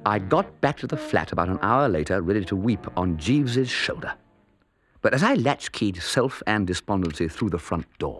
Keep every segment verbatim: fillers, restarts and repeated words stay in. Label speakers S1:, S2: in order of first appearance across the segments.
S1: I got back to the flat about an hour later, ready to weep on Jeeves's shoulder. But as I latchkeyed self and despondency through the front door...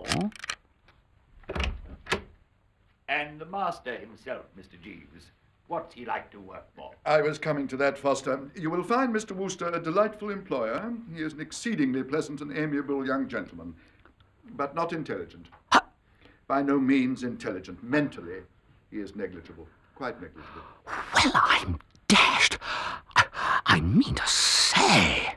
S2: And the master himself, Mister Jeeves, what's he like to work for?
S3: I was coming to that, Foster. You will find Mister Wooster a delightful employer. He is an exceedingly pleasant and amiable young gentleman, but not intelligent.
S1: Huh?
S3: By no means intelligent. Mentally, he is negligible. Quite negligible.
S1: Well, I'm dashed. I, I mean to say...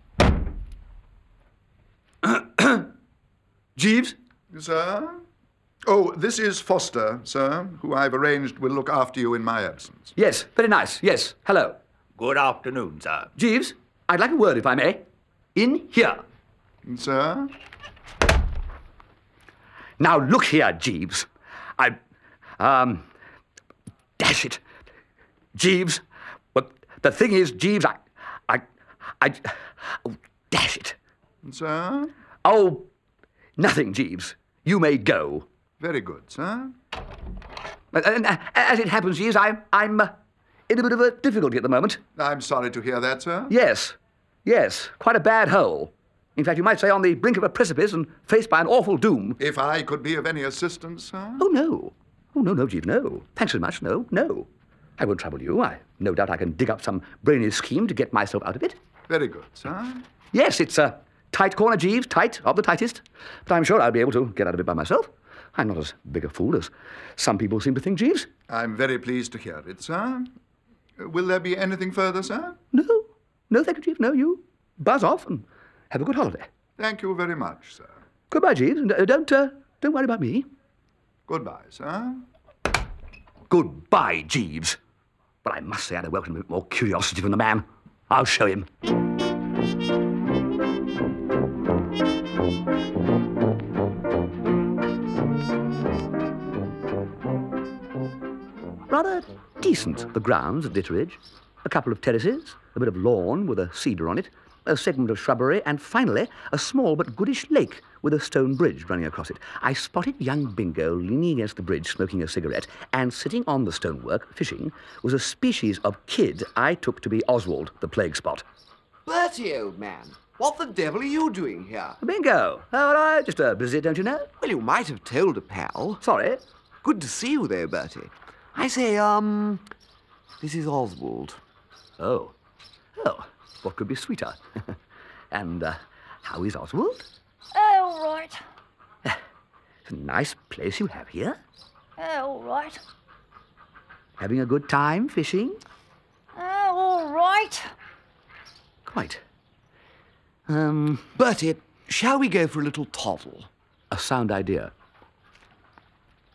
S1: Jeeves?
S3: Sir? Oh, this is Foster, sir, who I've arranged will look after you in my absence.
S1: Yes, very nice. Yes, hello.
S2: Good afternoon, sir.
S1: Jeeves, I'd like a word, if I may. In here.
S3: Sir?
S1: Now, look here, Jeeves. I... Um... Dash it. Jeeves. But the thing is, Jeeves, I... I... I... Oh, dash it.
S3: Sir?
S1: Oh, nothing, Jeeves. You may go.
S3: Very good, sir.
S1: And, uh, as it happens, Jeeves, I, I'm uh, in a bit of a difficulty at the moment.
S3: I'm sorry to hear that, sir.
S1: Yes, yes, quite a bad hole. In fact, you might say on the brink of a precipice and faced by an awful doom.
S3: If I could be of any assistance, sir?
S1: Oh, no. Oh, no, no, Jeeves, no. Thanks so much, no, no. I won't trouble you. I no doubt I can dig up some brainy scheme to get myself out of it.
S3: Very good, sir.
S1: Yes, it's a tight corner, Jeeves, tight, of the tightest. But I'm sure I'll be able to get out of it by myself. I'm not as big a fool as some people seem to think, Jeeves.
S3: I'm very pleased to hear it, sir. Will there be anything further, sir?
S1: No. No, thank you, Jeeves. No, you buzz off and have a good holiday.
S3: Thank you very much, sir.
S1: Goodbye, Jeeves, and uh, don't, uh, don't worry about me.
S3: Goodbye, sir.
S1: Goodbye, Jeeves. But I must say I'd welcome a bit more curiosity from the man. I'll show him. Rather decent, the grounds at Ditteridge. A couple of terraces, a bit of lawn with a cedar on it, a segment of shrubbery, and finally a small but goodish lake with a stone bridge running across it. I spotted young Bingo leaning against the bridge smoking a cigarette, and sitting on the stonework, fishing, was a species of kid I took to be Oswald, the plague spot.
S4: Bertie, old man, what the devil are you doing here?
S1: Bingo! All right, just a visit, don't you know?
S4: Well, you might have told a pal.
S1: Sorry.
S4: Good to see you, though, Bertie. I say, um, this is Oswald.
S1: Oh. Oh, what could be sweeter? And uh, how is Oswald?
S5: Oh, all right.
S1: It's a nice place you have here.
S5: Oh, all right.
S1: Having a good time fishing?
S5: Oh, all right.
S1: Quite. Um,
S4: Bertie, shall we go for a little toddle?
S1: a sound idea.